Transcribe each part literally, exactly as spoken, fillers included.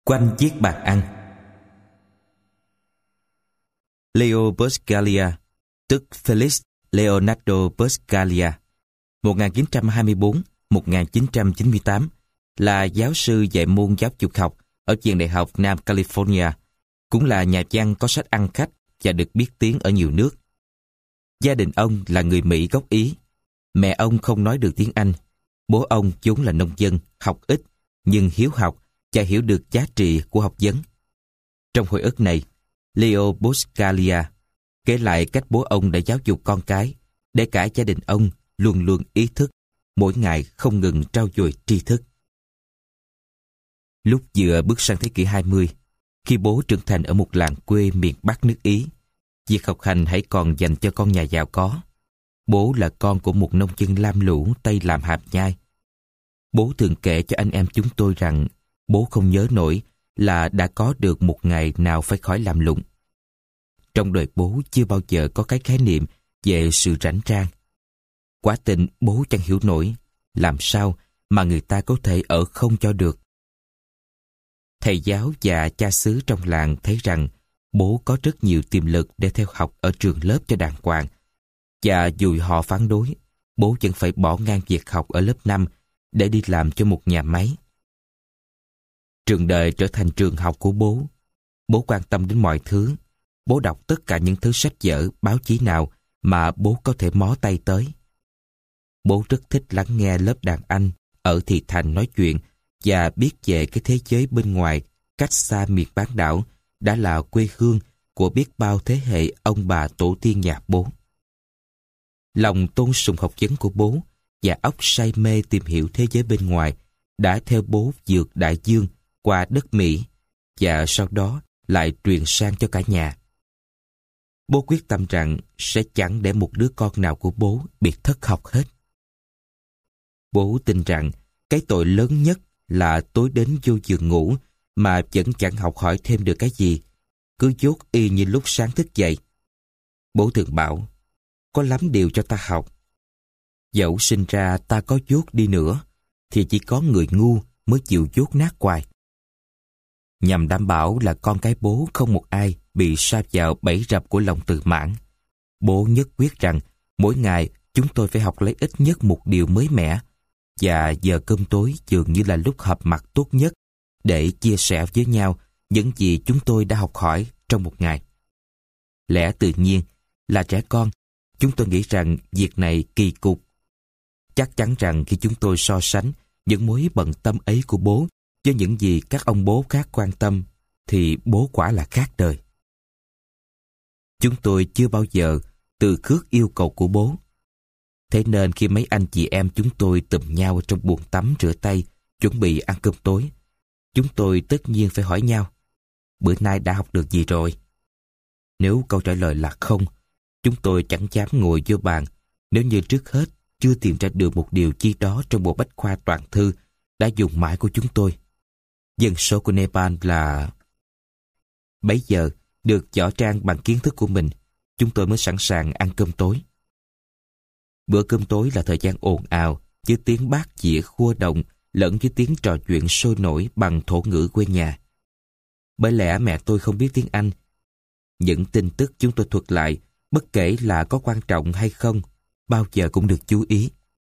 Quanh chiếc bàn ăn. Leo Buscaglia, tức Felix Leonardo Buscaglia, một nghìn chín trăm hai mươi tư đến một nghìn chín trăm chín mươi tám, là giáo sư dạy môn giáo dục học ở trường đại học Nam California, cũng là nhà văn có sách ăn khách và được biết tiếng ở nhiều nước. Gia đình ông là người Mỹ gốc Ý. Mẹ ông không nói được tiếng Anh. Bố ông vốn là nông dân, học ít, nhưng hiếu học và hiểu được giá trị của học vấn. Trong hồi ức này, Leo Buscaglia kể lại cách bố ông đã giáo dục con cái, để cả gia đình ông luôn luôn ý thức, mỗi ngày không ngừng trau dồi tri thức. Lúc vừa bước sang thế kỷ hai mươi, khi bố trưởng thành ở một làng quê miền Bắc nước Ý, việc học hành hãy còn dành cho con nhà giàu có. Bố là con của một nông dân lam lũ tay làm hàm nhai. Bố thường kể cho anh em chúng tôi rằng bố không nhớ nổi là đã có được một ngày nào phải khỏi làm lụng. Trong đời bố chưa bao giờ có cái khái niệm về sự rảnh rang. Quả tình bố chẳng hiểu nổi làm sao mà người ta có thể ở không cho được. Thầy giáo và cha xứ trong làng thấy rằng bố có rất nhiều tiềm lực để theo học ở trường lớp cho đàng hoàng. Và dù họ phản đối, bố vẫn phải bỏ ngang việc học ở lớp năm để đi làm cho một nhà máy. Trường đời trở thành trường học của bố. Bố quan tâm đến mọi thứ. Bố đọc tất cả những thứ sách vở, báo chí nào mà bố có thể mó tay tới. Bố rất thích lắng nghe lớp đàn anh ở thị thành nói chuyện và biết về cái thế giới bên ngoài cách xa miền bán đảo đã là quê hương của biết bao thế hệ ông bà tổ tiên nhà bố. Lòng tôn sùng học vấn của bố và óc say mê tìm hiểu thế giới bên ngoài đã theo bố vượt đại dương qua đất Mỹ và sau đó lại truyền sang cho cả nhà. Bố quyết tâm rằng sẽ chẳng để một đứa con nào của bố bị thất học hết. Bố tin rằng cái tội lớn nhất là tối đến vô giường ngủ mà vẫn chẳng học hỏi thêm được cái gì, cứ dốt y như lúc sáng thức dậy. Bố thường bảo, có lắm điều cho ta học. Dẫu sinh ra ta có dốt đi nữa, thì chỉ có người ngu mới chịu dốt nát hoài. Nhằm đảm bảo là con cái bố không một ai bị sa vào bẫy rập của lòng tự mãn, bố nhất quyết rằng mỗi ngày chúng tôi phải học lấy ít nhất một điều mới mẻ, và giờ cơm tối dường như là lúc họp mặt tốt nhất để chia sẻ với nhau những gì chúng tôi đã học hỏi trong một ngày. Lẽ tự nhiên là trẻ con, chúng tôi nghĩ rằng việc này kỳ cục. Chắc chắn rằng khi chúng tôi so sánh những mối bận tâm ấy của bố với những gì các ông bố khác quan tâm, thì bố quả là khác đời. Chúng tôi chưa bao giờ từ khước yêu cầu của bố. Thế nên khi mấy anh chị em chúng tôi tụm nhau trong bồn tắm rửa tay, chuẩn bị ăn cơm tối, chúng tôi tất nhiên phải hỏi nhau, bữa nay đã học được gì rồi? Nếu câu trả lời là không, chúng tôi chẳng dám ngồi vô bàn nếu như trước hết chưa tìm ra được một điều chi đó trong bộ bách khoa toàn thư đã dùng mãi của chúng tôi. Dân số của Nepal là... Bấy giờ, được võ trang bằng kiến thức của mình, chúng tôi mới sẵn sàng ăn cơm tối. Bữa cơm tối là thời gian ồn ào với tiếng bát dĩa khua động lẫn với tiếng trò chuyện sôi nổi bằng thổ ngữ quê nhà. Bởi lẽ mẹ tôi không biết tiếng Anh. Những tin tức chúng tôi thuật lại, bất kể là có quan trọng hay không, bao giờ cũng được chú ý.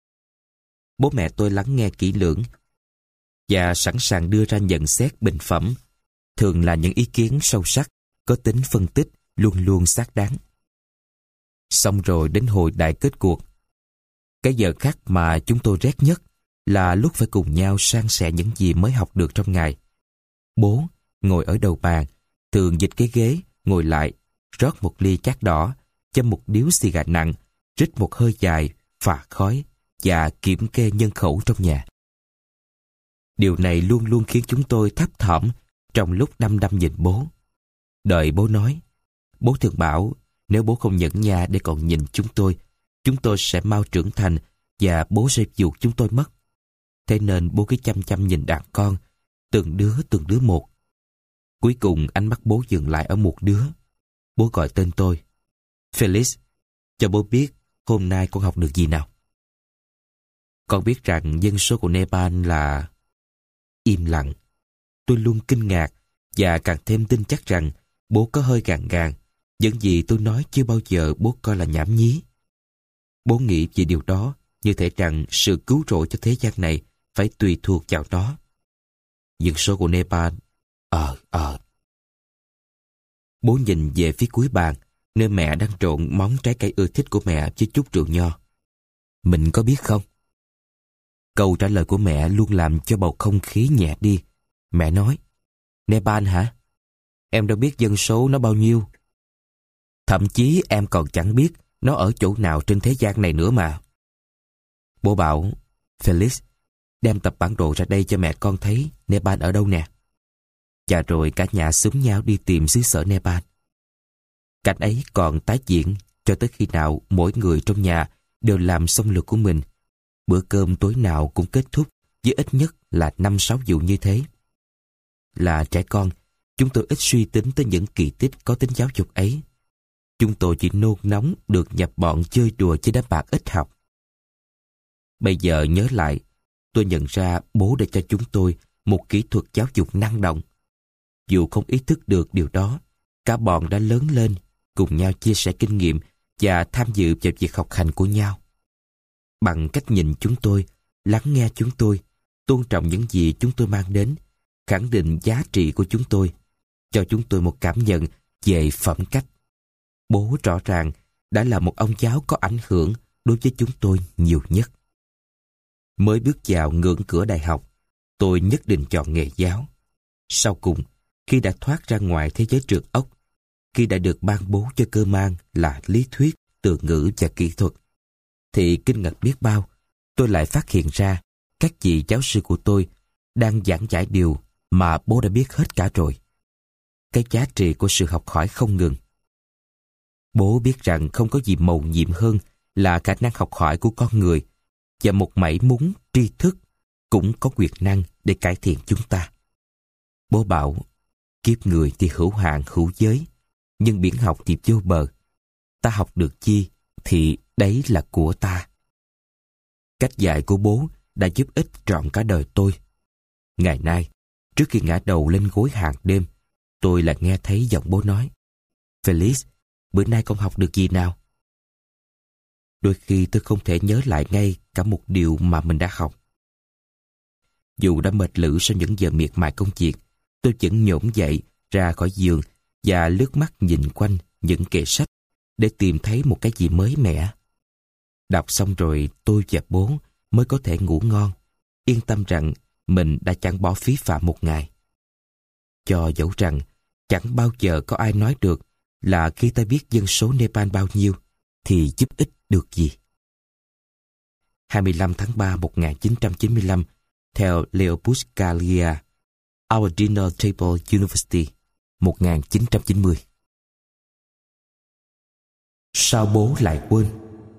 Bố mẹ tôi lắng nghe kỹ lưỡng và sẵn sàng đưa ra nhận xét bình phẩm, thường là những ý kiến sâu sắc, có tính phân tích, luôn luôn xác đáng. Xong rồi đến hồi đại kết cuộc. Cái giờ khắc mà chúng tôi rét nhất là lúc phải cùng nhau san sẻ những gì mới học được trong ngày. Bố ngồi ở đầu bàn, thường dịch cái ghế, ngồi lại, rót một ly chát đỏ, châm một điếu xì gà nặng, rít một hơi dài, phả khói và kiểm kê nhân khẩu trong nhà. Điều này luôn luôn khiến chúng tôi thấp thỏm trong lúc đăm đăm nhìn bố. Đợi bố nói, bố thường bảo nếu bố không nhẫn nha để còn nhìn chúng tôi, chúng tôi sẽ mau trưởng thành và bố sẽ vụt chúng tôi mất. Thế nên bố cứ chăm chăm nhìn đàn con, từng đứa từng đứa một. Cuối cùng ánh mắt bố dừng lại ở một đứa. Bố gọi tên tôi. Felix, cho bố biết hôm nay con học được gì nào. Con biết rằng dân số của Nepal là... Im lặng. tôi luôn kinh ngạc và càng thêm tin chắc rằng bố có hơi gàn gàn. Những gì tôi nói chưa bao giờ bố coi là nhảm nhí. Bố nghĩ về điều đó như thể rằng sự cứu rỗi cho thế gian này phải tùy thuộc vào nó. Dân số của Nepal. Ờ, ờ. Bố nhìn về phía cuối bàn, nơi mẹ đang trộn món trái cây ưa thích của mẹ với chút rượu nho. Mình có biết không? Câu trả lời của mẹ luôn làm cho bầu không khí nhẹ đi. Mẹ nói, Nepal hả? Em đâu biết dân số nó bao nhiêu. Thậm chí em còn chẳng biết nó ở chỗ nào trên thế gian này nữa mà. Bố bảo, Felix, đem tập bản đồ ra đây cho mẹ con thấy Nepal ở đâu nè. Và rồi cả nhà xúm nhau đi tìm xứ sở Nepal. Cảnh ấy còn tái diễn cho tới khi nào mỗi người trong nhà đều làm xong lượt của mình. Bữa cơm tối nào cũng kết thúc với ít nhất là năm sáu vụ như thế. Là trẻ con, chúng tôi ít suy tính tới những kỳ tích có tính giáo dục ấy. Chúng tôi chỉ nôn nóng được nhập bọn chơi đùa với đám bạn ít học. Bây giờ nhớ lại, tôi nhận ra bố đã cho chúng tôi một kỹ thuật giáo dục năng động. Dù không ý thức được điều đó, cả bọn đã lớn lên, cùng nhau chia sẻ kinh nghiệm và tham dự vào việc học hành của nhau. Bằng cách nhìn chúng tôi, lắng nghe chúng tôi, tôn trọng những gì chúng tôi mang đến, khẳng định giá trị của chúng tôi, cho chúng tôi một cảm nhận về phẩm cách. Bố rõ ràng đã là một ông cháu có ảnh hưởng đối với chúng tôi nhiều nhất. Mới bước vào ngưỡng cửa đại học, tôi nhất định chọn nghề giáo. Sau cùng, khi đã thoát ra ngoài thế giới trượt ốc, khi đã được ban bố cho cơ mang là lý thuyết, từ ngữ và kỹ thuật, thì kinh ngạc biết bao, tôi lại phát hiện ra các vị giáo sư của tôi đang giảng giải điều mà bố đã biết hết cả rồi. Cái giá trị của sự học hỏi không ngừng. Bố biết rằng không có gì mầu nhiệm hơn là khả năng học hỏi của con người, và một mảy muốn tri thức cũng có quyền năng để cải thiện chúng ta. Bố bảo, kiếp người thì hữu hạn hữu giới, nhưng biển học thì vô bờ. Ta học được chi thì đấy là của ta. Cách dạy của bố đã giúp ích trọn cả đời tôi. Ngày nay, trước khi ngã đầu lên gối hàng đêm, tôi lại nghe thấy giọng bố nói, Felix, bữa nay con học được gì nào? Đôi khi tôi không thể nhớ lại ngay cả một điều mà mình đã học. Dù đã mệt lử sau những giờ miệt mài công việc, tôi vẫn nhổm dậy ra khỏi giường và lướt mắt nhìn quanh những kệ sách để tìm thấy một cái gì mới mẻ. Đọc xong rồi tôi và bố mới có thể ngủ ngon, yên tâm rằng mình đã chẳng bỏ phí phạm một ngày. Cho dẫu rằng chẳng bao giờ có ai nói được là khi ta biết dân số Nepal bao nhiêu thì giúp ích được gì. hai mươi lăm tháng ba năm một nghìn chín trăm chín mươi lăm, theo Leo Buscaglia, Our Dinner Table University, một nghìn chín trăm chín mươi. Sao bố lại quên?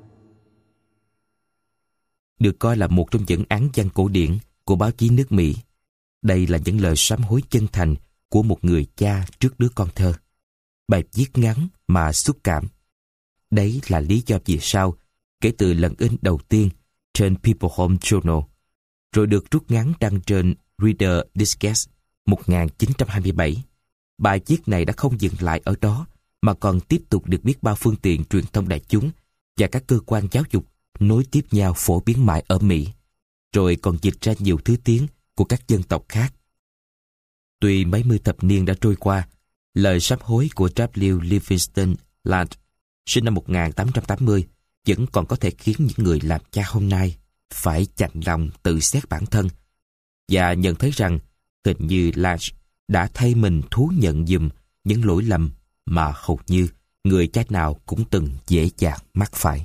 Được coi là một trong những án văn cổ điển của báo chí nước Mỹ. Đây là những lời sám hối chân thành của một người cha trước đứa con thơ. Bài viết ngắn mà xúc cảm. Đấy là lý do vì sao, kể từ lần in đầu tiên trên People Home Journal, rồi được rút ngắn đăng trên Reader Digest một nghìn chín trăm hai mươi bảy, bài viết này đã không dừng lại ở đó mà còn tiếp tục được biết bao phương tiện truyền thông đại chúng và các cơ quan giáo dục nối tiếp nhau phổ biến mãi ở Mỹ, rồi còn dịch ra nhiều thứ tiếng của các dân tộc khác. Tuy mấy mươi thập niên đã trôi qua, lời sám hối của W. Livingston Land sinh năm một nghìn tám trăm tám mươi vẫn còn có thể khiến những người làm cha hôm nay phải chạnh lòng tự xét bản thân và nhận thấy rằng hình như Lange đã thay mình thú nhận giùm những lỗi lầm mà hầu như người cha nào cũng từng dễ dàng mắc phải.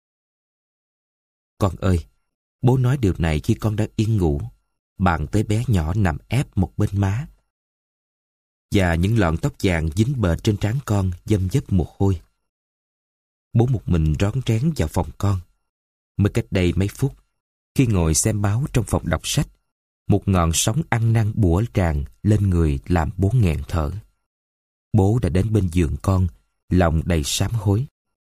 Con ơi, bố nói điều này khi con đang yên ngủ, bàn tay bé nhỏ nằm ép một bên má, và những lọn tóc vàng dính bệt trên trán con dâm dấp mồ hôi. Bố một mình rón rén vào phòng con. Mới cách đây mấy phút, khi ngồi xem báo trong phòng đọc sách, một ngọn sóng ăn năn bủa tràn lên người làm bố nghẹn thở. Bố đã đến bên giường con, lòng đầy sám hối.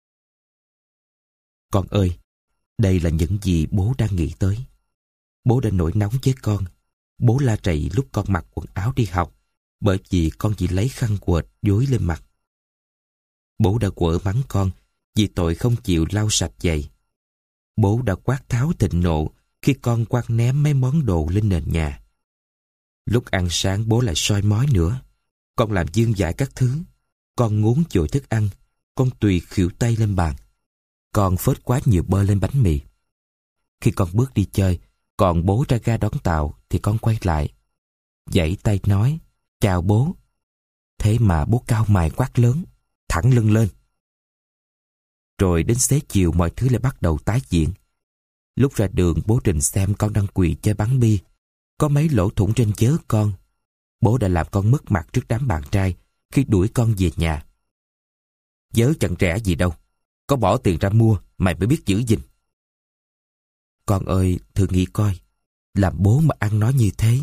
Con ơi, đây là những gì bố đang nghĩ tới. Bố đã nổi nóng với con, Bố la rầy lúc con mặc quần áo đi học, bởi vì con chỉ lấy khăn quệt dối lên mặt. Bố đã quở mắng con vì tội không chịu lau sạch giày. Bố đã quát tháo thịnh nộ khi con quăng ném mấy món đồ lên nền nhà. Lúc ăn sáng bố lại soi mói nữa. Con làm dương dại các thứ. Con ngốn chồi thức ăn. Con tùy khuỷu tay lên bàn. Con phết quá nhiều bơ lên bánh mì. Khi con bước đi chơi, còn bố ra ga đón tàu thì con quay lại, giãy tay nói, chào bố. Thế mà bố cau mày quát lớn, thẳng lưng lên. Rồi đến xế chiều mọi thứ lại bắt đầu tái diễn. Lúc ra đường bố trình xem con đang quỳ chơi bắn bi, có mấy lỗ thủng trên chớ con. Bố đã làm con mất mặt trước đám bạn trai khi đuổi con về nhà. Vớ chẳng rẻ gì đâu, có bỏ tiền ra mua mày mới biết giữ gìn. Con ơi, thử nghĩ coi, làm bố mà ăn nói như thế.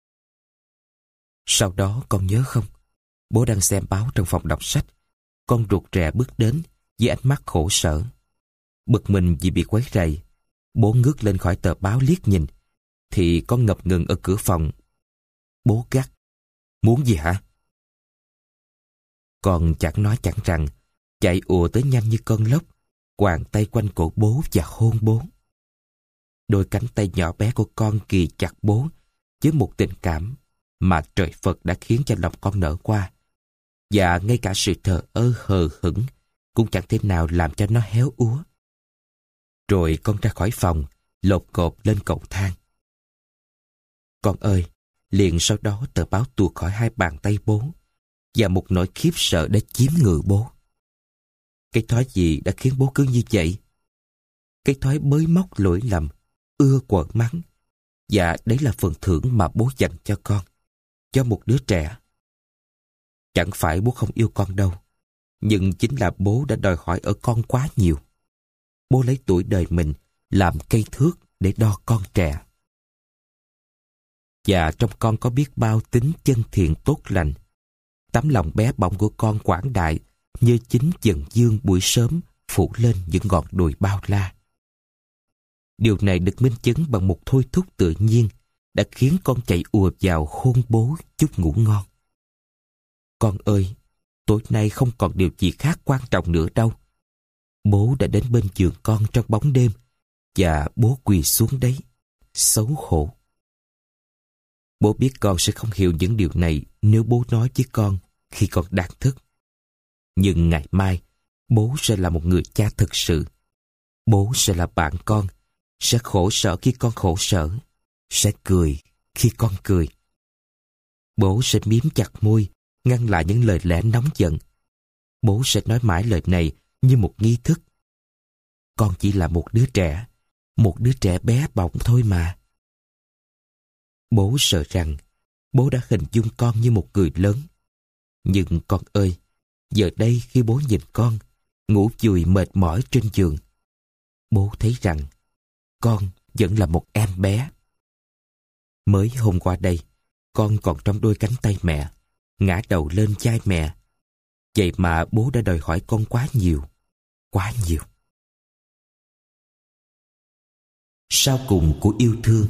Sau đó con nhớ không, bố đang xem báo trong phòng đọc sách. Con rụt rè bước đến với ánh mắt khổ sở. Bực mình vì bị quấy rầy, bố ngước lên khỏi tờ báo liếc nhìn, thì con ngập ngừng ở cửa phòng. Bố gắt, muốn gì hả? Con chẳng nói chẳng rằng, chạy ùa tới nhanh như cơn lốc, quàng tay quanh cổ bố và hôn bố. Đôi cánh tay nhỏ bé của con kì chặt bố với một tình cảm mà trời Phật đã khiến cho lòng con nở qua. Và ngay cả sự thờ ơ hờ hững cũng chẳng thể nào làm cho nó héo úa. Rồi con ra khỏi phòng, lột cột lên cầu thang. Con ơi, liền sau đó tờ báo tuột khỏi hai bàn tay bố, và một nỗi khiếp sợ đã chiếm ngự bố. Cái thói gì đã khiến bố cứ như vậy? Cái thói bới móc lỗi lầm, ưa quở mắng. Và đấy là phần thưởng mà bố dành cho con, cho một đứa trẻ. Chẳng phải bố không yêu con đâu, nhưng chính là bố đã đòi hỏi ở con quá nhiều. Bố lấy tuổi đời mình làm cây thước để đo con trẻ. Và trong con có biết bao tính chân thiện tốt lành. Tấm lòng bé bỏng của con quảng đại như chính dần dương buổi sớm phủ lên những ngọn đồi bao la. Điều này được minh chứng bằng một thôi thúc tự nhiên đã khiến con chạy ùa vào hôn bố chúc ngủ ngon. Con ơi, tối nay không còn điều gì khác quan trọng nữa đâu. Bố đã đến bên giường con trong bóng đêm, và bố quỳ xuống đấy, xấu hổ. Bố biết con sẽ không hiểu những điều này nếu bố nói với con khi con đang thức. Nhưng ngày mai, bố sẽ là một người cha thực sự. Bố sẽ là bạn con, sẽ khổ sở khi con khổ sở, sẽ cười khi con cười. Bố sẽ miếm chặt môi, ngăn lại những lời lẽ nóng giận. Bố sẽ nói mãi lời này như một nghi thức. Con chỉ là một đứa trẻ, một đứa trẻ bé bỏng thôi mà. Bố sợ rằng bố đã hình dung con như một người lớn. Nhưng con ơi, giờ đây khi bố nhìn con, ngủ chùi mệt mỏi trên giường, bố thấy rằng con vẫn là một em bé. Mới hôm qua đây, con còn trong đôi cánh tay mẹ, ngã đầu lên vai mẹ. Vậy mà bố đã đòi hỏi con quá nhiều, quá nhiều. Sau cùng của yêu thương.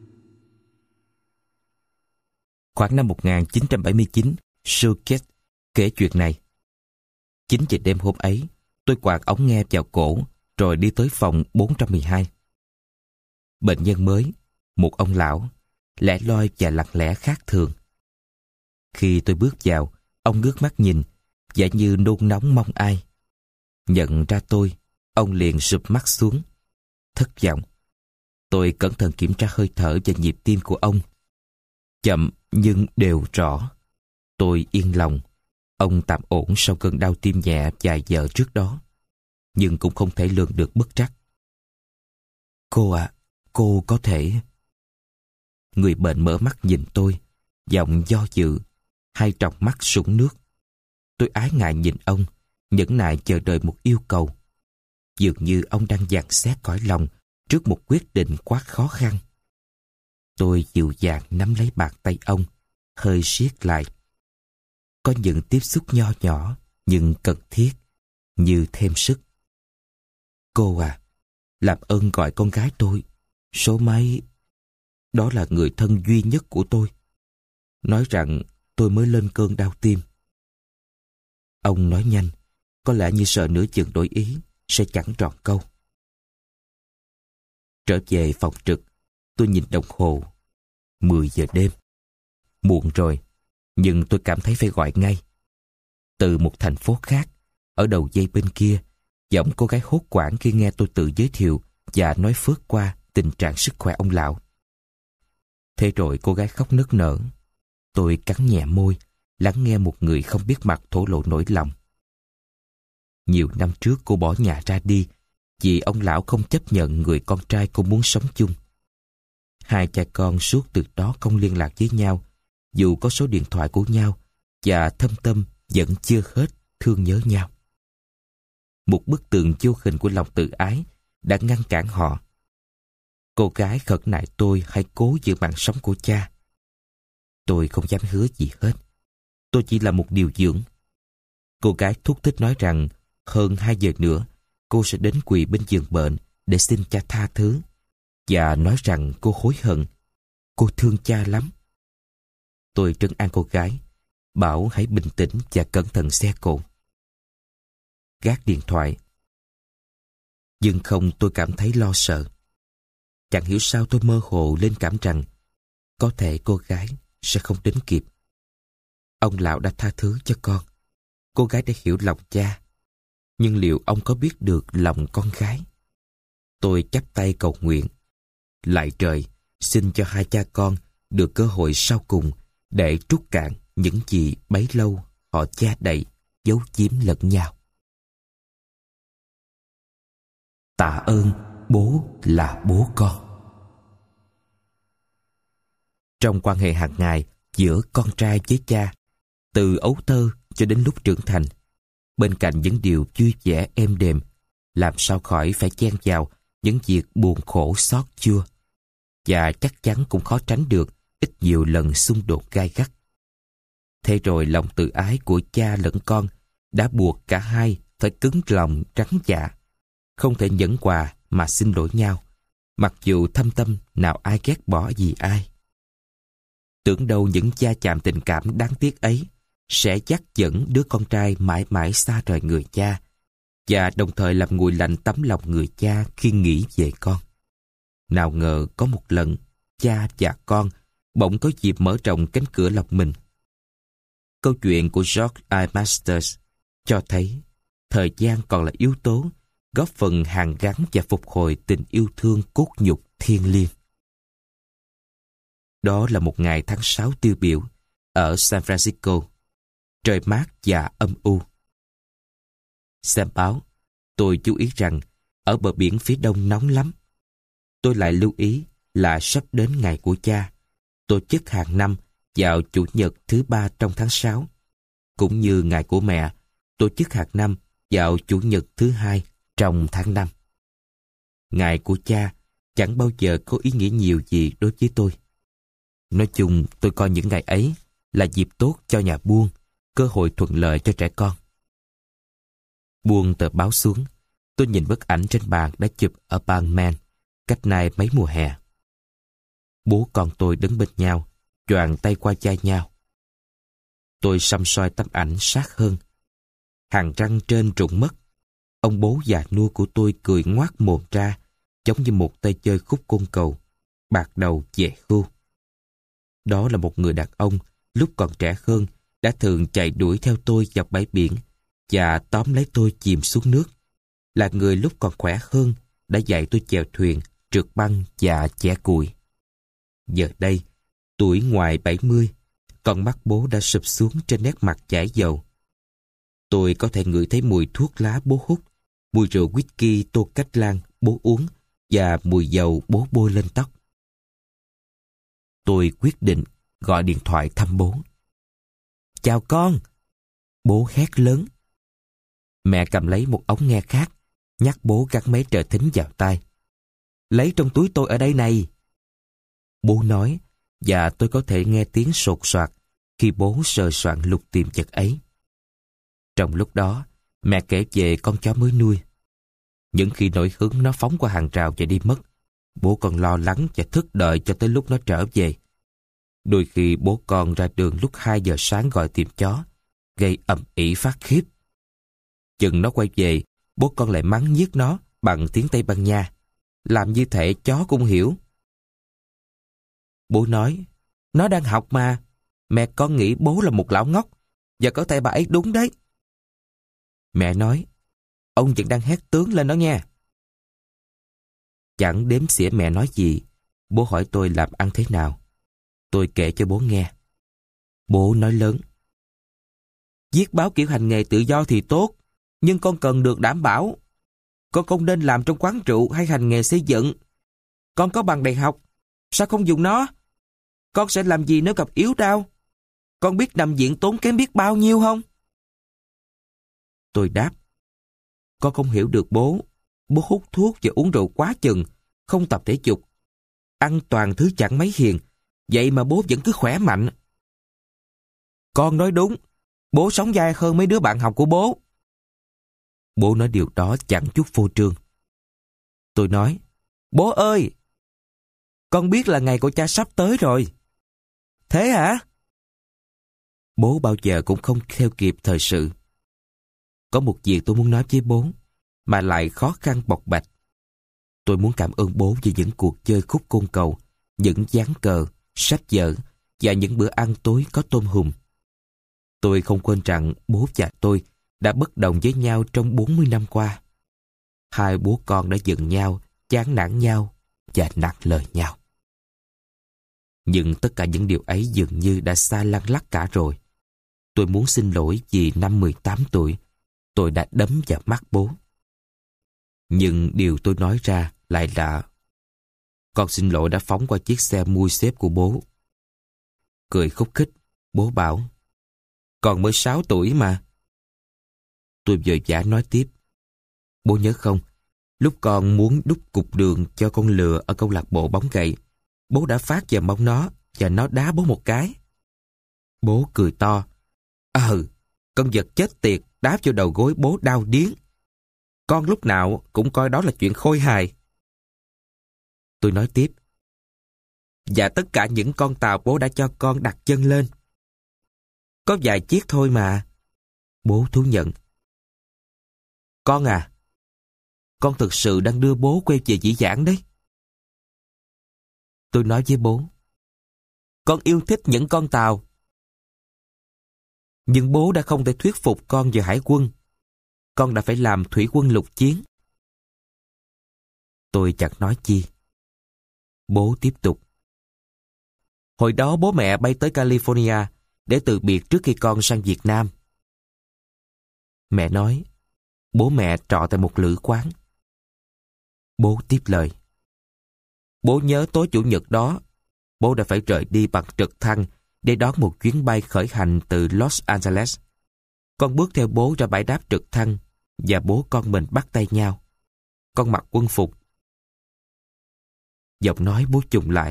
Khoảng năm một nghìn chín trăm bảy mươi chín, Suket kể chuyện này. Chín giờ đêm hôm ấy, tôi quàng ống nghe vào cổ rồi đi tới phòng bốn trăm mười hai. Bệnh nhân mới, một ông lão, lẻ loi và lặng lẽ khác thường. Khi tôi bước vào, ông ngước mắt nhìn, vẻ như nôn nóng mong ai. Nhận ra tôi, ông liền sụp mắt xuống, thất vọng. Tôi cẩn thận kiểm tra hơi thở và nhịp tim của ông. Chậm nhưng đều rõ. Tôi yên lòng. Ông tạm ổn sau cơn đau tim nhẹ vài giờ trước đó, nhưng cũng không thể lường được bất trắc. Cô ạ, à, cô có thể... Người bệnh mở mắt nhìn tôi, giọng do dự, hai tròng mắt sũng nước. Tôi ái ngại nhìn ông, nhẫn nại chờ đợi một yêu cầu. Dường như ông đang dằn xé cõi lòng trước một quyết định quá khó khăn. Tôi dịu dàng nắm lấy bàn tay ông, hơi siết lại. Có những tiếp xúc nho nhỏ nhưng cần thiết, như thêm sức. Cô à, làm ơn gọi con gái tôi. Số máy... Đó là người thân duy nhất của tôi. Nói rằng tôi mới lên cơn đau tim. Ông nói nhanh, có lẽ như sợ nửa chừng đổi ý, sẽ chẳng tròn câu. Trở về phòng trực, tôi nhìn đồng hồ. Mười giờ đêm. Muộn rồi, nhưng tôi cảm thấy phải gọi ngay. Từ một thành phố khác, ở đầu dây bên kia, giọng cô gái hốt hoảng khi nghe tôi tự giới thiệu và nói phớt qua tình trạng sức khỏe ông lão. Thế rồi cô gái khóc nức nở. Tôi cắn nhẹ môi, lắng nghe một người không biết mặt thổ lộ nỗi lòng. Nhiều năm trước cô bỏ nhà ra đi vì ông lão không chấp nhận người con trai cô muốn sống chung. Hai cha con suốt từ đó không liên lạc với nhau, dù có số điện thoại của nhau, và thâm tâm vẫn chưa hết thương nhớ nhau. Một bức tường vô hình của lòng tự ái đã ngăn cản họ. Cô gái khẩn nại tôi hãy cố giữ mạng sống của cha. Tôi không dám hứa gì hết. Tôi chỉ là một điều dưỡng. Cô gái thúc thích nói rằng hơn hai giờ nữa cô sẽ đến quỳ bên giường bệnh để xin cha tha thứ, và nói rằng cô hối hận, cô thương cha lắm. Tôi trấn an cô gái, bảo hãy bình tĩnh và cẩn thận xe cộ. Gác điện thoại. Nhưng không, tôi cảm thấy lo sợ. Chẳng hiểu sao tôi mơ hồ lên cảm rằng có thể cô gái sẽ không đến kịp. Ông lão đã tha thứ cho con. Cô gái đã hiểu lòng cha. Nhưng liệu ông có biết được lòng con gái? Tôi chắp tay cầu nguyện. Lạy trời, xin cho hai cha con được cơ hội sau cùng để trút cạn những gì bấy lâu họ che đậy, giấu giếm lẫn nhau. Tạ ơn bố là bố con. Trong quan hệ hàng ngày giữa con trai với cha, từ ấu thơ cho đến lúc trưởng thành, bên cạnh những điều vui vẻ êm đềm, làm sao khỏi phải chen vào những việc buồn khổ xót chua, và chắc chắn cũng khó tránh được ít nhiều lần xung đột gai gắt. Thế rồi lòng tự ái của cha lẫn con đã buộc cả hai phải cứng lòng trắng dạ, không thể nhẫn quà mà xin lỗi nhau, mặc dù thâm tâm nào ai ghét bỏ gì ai. Tưởng đâu những va chạm tình cảm đáng tiếc ấy sẽ dắt dẫn đứa con trai mãi mãi xa rời người cha, và đồng thời làm nguội lạnh tấm lòng người cha khi nghĩ về con. Nào ngờ có một lần, cha và con bỗng có dịp mở rộng cánh cửa lòng mình. Câu chuyện của George I. Masters cho thấy thời gian còn là yếu tố góp phần hàn gắn và phục hồi tình yêu thương cốt nhục thiêng liêng. Đó là một ngày tháng sáu tiêu biểu ở San Francisco. Trời mát và âm u. Xem báo, tôi chú ý rằng ở bờ biển phía đông nóng lắm. Tôi lại lưu ý là sắp đến ngày của cha, tổ chức hàng năm vào chủ nhật thứ ba trong tháng sáu, cũng như ngày của mẹ, tổ chức hàng năm vào chủ nhật thứ hai trong tháng năm. Ngày của cha chẳng bao giờ có ý nghĩa nhiều gì đối với tôi. Nói chung, tôi coi những ngày ấy là dịp tốt cho nhà buôn, cơ hội thuận lợi cho trẻ con. Buông tờ báo xuống, tôi nhìn bức ảnh trên bàn đã chụp ở bang Maine, cách nay mấy mùa hè. Bố con tôi đứng bên nhau, choàng tay qua vai nhau. Tôi săm soi tấm ảnh sát hơn. Hàm răng trên rụng mất. Ông bố già nua của tôi cười ngoác mồm ra, giống như một tay chơi khúc côn cầu, bạc đầu về hưu. Đó là một người đàn ông lúc còn trẻ hơn đã thường chạy đuổi theo tôi dọc bãi biển và tóm lấy tôi chìm xuống nước. Là người lúc còn khỏe hơn đã dạy tôi chèo thuyền, trượt băng và chẻ cùi. Giờ đây, tuổi ngoài bảy mươi, con mắt bố đã sụp xuống trên nét mặt chảy dầu. Tôi có thể ngửi thấy mùi thuốc lá bố hút, mùi rượu whisky tô cách lan bố uống và mùi dầu bố bôi lên tóc. Tôi quyết định gọi điện thoại thăm bố. Chào con! Bố hét lớn. Mẹ cầm lấy một ống nghe khác, nhắc bố gắn máy trợ thính vào tai. Lấy trong túi tôi ở đây này. Bố nói, và tôi có thể nghe tiếng sột soạt khi bố sờ soạn lục tìm vật ấy. Trong lúc đó, mẹ kể về con chó mới nuôi. Những khi nổi hứng nó phóng qua hàng rào và đi mất, Bố con lo lắng và thức đợi cho tới lúc nó trở về. Đôi khi bố con ra đường lúc hai giờ sáng gọi tìm chó, gây ầm ĩ phát khiếp. Chừng nó quay về, bố con lại mắng nhiếc nó bằng tiếng Tây Ban Nha. Làm như thể chó cũng hiểu. Bố nói, nó đang học mà. Mẹ con nghĩ bố là một lão ngốc, và có thể bà ấy đúng đấy. Mẹ nói, ông vẫn đang hét tướng lên đó nha. Chẳng đếm xỉa mẹ nói gì, bố hỏi tôi làm ăn thế nào. Tôi kể cho bố nghe. Bố nói lớn, viết báo kiểu hành nghề tự do thì tốt, nhưng con cần được đảm bảo. Con không nên làm trong quán rượu hay hành nghề xây dựng. Con có bằng đại học, sao không dùng nó? Con sẽ làm gì nếu gặp yếu đau? Con biết nằm viện tốn kém biết bao nhiêu không? Tôi đáp, con không hiểu được bố. Bố hút thuốc và uống rượu quá chừng, không tập thể dục, ăn toàn thứ chẳng mấy hiền, vậy mà bố vẫn cứ khỏe mạnh. Con nói đúng, bố sống dai hơn mấy đứa bạn học của bố. Bố nói điều đó chẳng chút phô trương. Tôi nói, bố ơi, con biết là ngày của cha sắp tới rồi. Thế hả? Bố bao giờ cũng không theo kịp thời sự. Có một việc tôi muốn nói với bố, mà lại khó khăn bộc bạch. Tôi muốn cảm ơn bố vì những cuộc chơi khúc côn cầu, những ván cờ, sách vở và những bữa ăn tối có tôm hùm. Tôi không quên rằng bố và tôi đã bất đồng với nhau trong bốn mươi năm qua. Hai bố con đã giận nhau, chán nản nhau và nặng lời nhau. Nhưng tất cả những điều ấy dường như đã xa lăn lắc cả rồi. Tôi muốn xin lỗi vì năm mười tám tuổi, tôi đã đấm vào mắt bố. Nhưng điều tôi nói ra lại là con xin lỗi đã phóng qua chiếc xe mui xếp của bố. Cười khúc khích, bố bảo, con mới sáu tuổi mà. Tôi vội vã nói tiếp, bố nhớ không, lúc con muốn đúc cục đường cho con lừa ở câu lạc bộ bóng gậy, bố đã phát vào mông nó và nó đá bố một cái. Bố cười to, ờ, con vật chết tiệt đá vô đầu gối bố đau điếng. Con lúc nào cũng coi đó là chuyện khôi hài. Tôi nói tiếp, và tất cả những con tàu bố đã cho con đặt chân lên. Có vài chiếc thôi mà. Bố thú nhận. Con à, con thực sự đang đưa bố quay về dĩ vãng đấy. Tôi nói với bố, con yêu thích những con tàu. Nhưng bố đã không thể thuyết phục con vào hải quân. Con đã phải làm thủy quân lục chiến. Tôi chẳng nói chi. Bố tiếp tục. Hồi đó bố mẹ bay tới California để từ biệt trước khi con sang Việt Nam. Mẹ nói, bố mẹ trọ tại một lữ quán. Bố tiếp lời. Bố nhớ tối chủ nhật đó, bố đã phải rời đi bằng trực thăng để đón một chuyến bay khởi hành từ Los Angeles. Con bước theo bố ra bãi đáp trực thăng và bố con mình bắt tay nhau. Con mặc quân phục. Giọng nói bố trùng lại.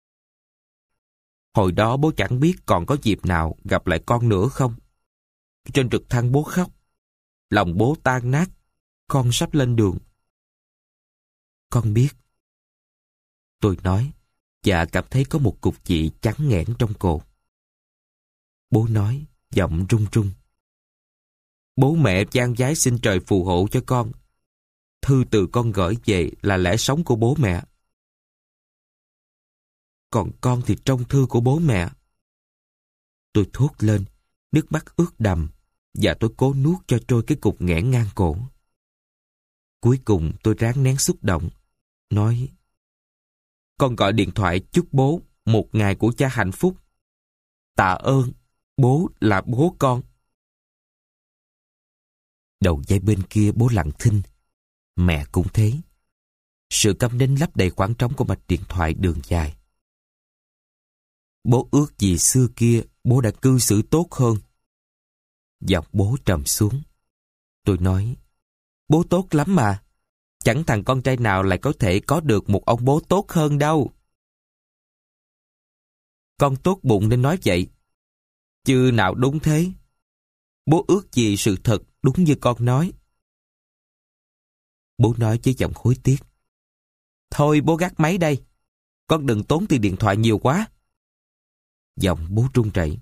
Hồi đó bố chẳng biết còn có dịp nào gặp lại con nữa không. Trên trực thăng bố khóc. Lòng bố tan nát. Con sắp lên đường. Con biết. Tôi nói và cảm thấy có một cục dị chắn nghẽn trong cổ. Bố nói, giọng run run. Bố mẹ van vái xin trời phù hộ cho con. Thư từ con gửi về là lẽ sống của bố mẹ. Còn con thì trong thư của bố mẹ. Tôi thốt lên, nước mắt ướt đầm, và tôi cố nuốt cho trôi cái cục nghẽn ngang cổ. Cuối cùng tôi ráng nén xúc động, nói, con gọi điện thoại chúc bố một ngày của cha hạnh phúc. Tạ ơn, bố là bố con. Đầu dây bên kia bố lặng thinh, mẹ cũng thế. Sự câm nín lấp đầy khoảng trống của mạch điện thoại đường dài. Bố ước gì xưa kia bố đã cư xử tốt hơn. Giọng bố trầm xuống. Tôi nói, bố tốt lắm mà. Chẳng thằng con trai nào lại có thể có được một ông bố tốt hơn đâu. Con tốt bụng nên nói vậy. Chứ nào đúng thế. Bố ước gì sự thật đúng như con nói. Bố nói với giọng hối tiếc. Thôi bố gác máy đây. Con đừng tốn tiền điện thoại nhiều quá. Giọng bố run rẩy.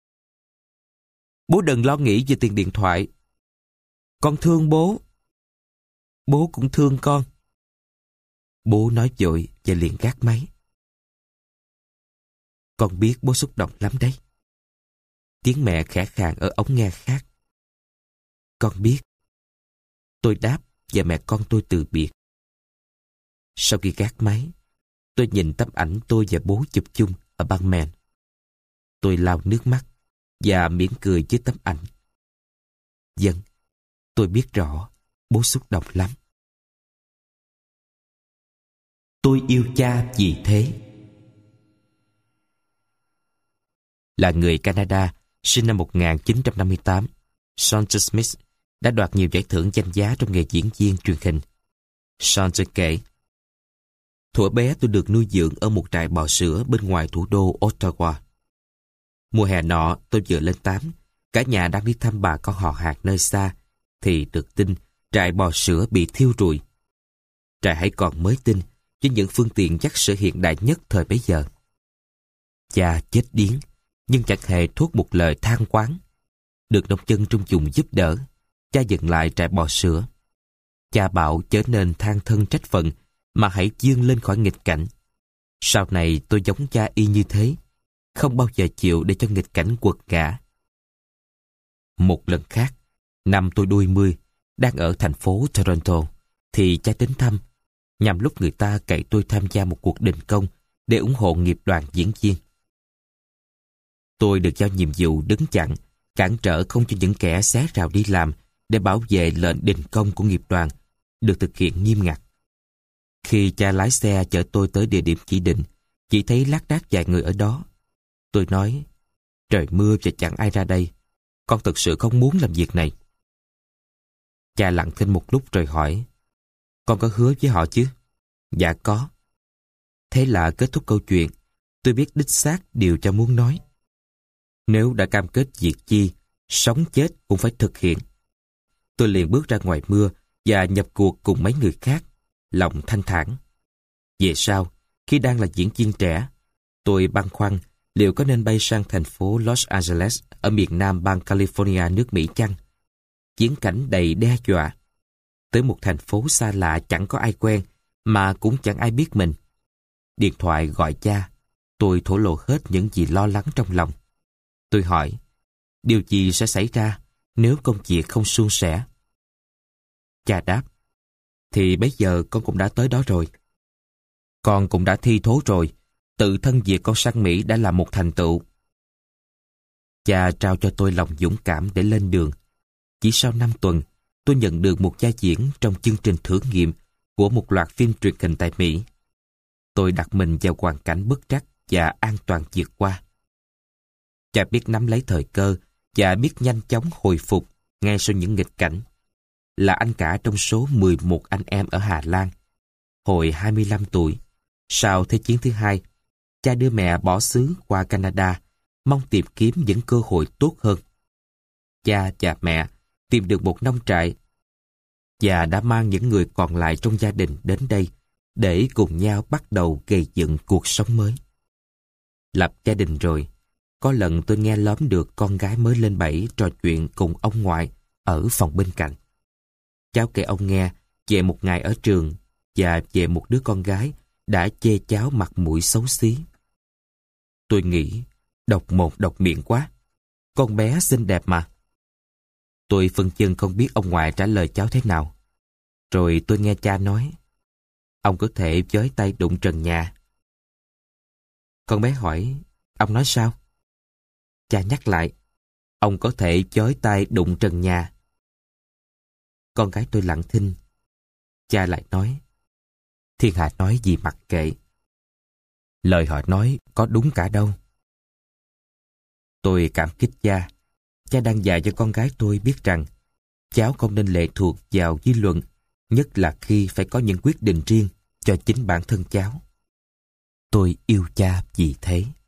Bố đừng lo nghĩ về tiền điện thoại. Con thương bố. Bố cũng thương con. Bố nói vội và liền gác máy. Con biết bố xúc động lắm đấy. Tiếng mẹ khẽ khàng ở ống nghe khác. Con biết. Tôi đáp và mẹ con tôi từ biệt. Sau khi gác máy, tôi nhìn tấm ảnh tôi và bố chụp chung ở băng mền. Tôi lau nước mắt và mỉm cười với tấm ảnh. Vâng, tôi biết rõ bố xúc động lắm. Tôi yêu cha vì thế. Là người Canada, sinh năm một nghìn chín trăm năm mươi tám, Saunders Smith đã đoạt nhiều giải thưởng danh giá trong nghề diễn viên truyền hình. Saunders kể, thuở bé tôi được nuôi dưỡng ở một trại bò sữa bên ngoài thủ đô Ottawa. Mùa hè nọ tôi vừa lên tám, cả nhà đang đi thăm bà con họ hàng nơi xa, thì được tin trại bò sữa bị thiêu rụi. Trại hãy còn mới tinh, với những phương tiện dắt sữa hiện đại nhất thời bấy giờ. Cha chết điếng, nhưng chẳng hề thốt một lời than oán. Được nông dân trong vùng giúp đỡ, cha dừng lại trại bò sữa. Cha bảo chớ nên than thân trách phận, mà hãy vươn lên khỏi nghịch cảnh. Sau này tôi giống cha y như thế, không bao giờ chịu để cho nghịch cảnh quật ngã. Một lần khác, năm tôi đôi mươi, đang ở thành phố Toronto, thì cha đến thăm, nhằm lúc người ta cậy tôi tham gia một cuộc đình công để ủng hộ nghiệp đoàn diễn viên. Tôi được giao nhiệm vụ đứng chặn, cản trở không cho những kẻ xé rào đi làm để bảo vệ lệnh đình công của nghiệp đoàn được thực hiện nghiêm ngặt. Khi cha lái xe chở tôi tới địa điểm chỉ định, chỉ thấy lác đác vài người ở đó. Tôi nói, trời mưa và chẳng ai ra đây, con thực sự không muốn làm việc này. Cha lặng thinh một lúc rồi hỏi, con có hứa với họ chứ? Dạ có. Thế là kết thúc câu chuyện, tôi biết đích xác điều cha muốn nói. Nếu đã cam kết việc chi, sống chết cũng phải thực hiện. Tôi liền bước ra ngoài mưa và nhập cuộc cùng mấy người khác, lòng thanh thản. Về sau, khi đang là diễn viên trẻ, tôi băn khoăn liệu có nên bay sang thành phố Los Angeles ở miền nam bang California nước Mỹ chăng? Viễn cảnh đầy đe dọa. Tới một thành phố xa lạ chẳng có ai quen, mà cũng chẳng ai biết mình. Điện thoại gọi cha, tôi thổ lộ hết những gì lo lắng trong lòng. Tôi hỏi, điều gì sẽ xảy ra nếu công việc không suôn sẻ? Cha đáp, thì bây giờ con cũng đã tới đó rồi. Con cũng đã thi thố rồi, tự thân việc con sang Mỹ đã là một thành tựu. Cha trao cho tôi lòng dũng cảm để lên đường. Chỉ sau năm tuần, tôi nhận được một vai diễn trong chương trình thử nghiệm của một loạt phim truyền hình tại Mỹ. Tôi đặt mình vào hoàn cảnh bất trắc và an toàn vượt qua. Cha biết nắm lấy thời cơ và biết nhanh chóng hồi phục ngay sau những nghịch cảnh. Là anh cả trong số mười một anh em ở Hà Lan. Hồi hai mươi lăm tuổi, sau Thế chiến thứ hai, cha đưa mẹ bỏ xứ qua Canada, mong tìm kiếm những cơ hội tốt hơn. Cha và mẹ tìm được một nông trại và đã mang những người còn lại trong gia đình đến đây để cùng nhau bắt đầu gây dựng cuộc sống mới. Lập gia đình rồi, có lần tôi nghe lóm được con gái mới lên bảy trò chuyện cùng ông ngoại ở phòng bên cạnh. Cháu kể ông nghe về một ngày ở trường và về một đứa con gái đã chê cháu mặt mũi xấu xí. Tôi nghĩ, độc một độc miệng quá. Con bé xinh đẹp mà. Tôi phân vân không biết ông ngoại trả lời cháu thế nào. Rồi tôi nghe cha nói, ông có thể với tay đụng trần nhà. Con bé hỏi, ông nói sao? Cha nhắc lại, ông có thể chói tay đụng trần nhà. Con gái tôi lặng thinh. Cha lại nói, thiên hạ nói gì mặc kệ. Lời họ nói có đúng cả đâu. Tôi cảm kích cha. Cha đang dạy cho con gái tôi biết rằng cháu không nên lệ thuộc vào dư luận, nhất là khi phải có những quyết định riêng cho chính bản thân cháu. Tôi yêu cha vì thế.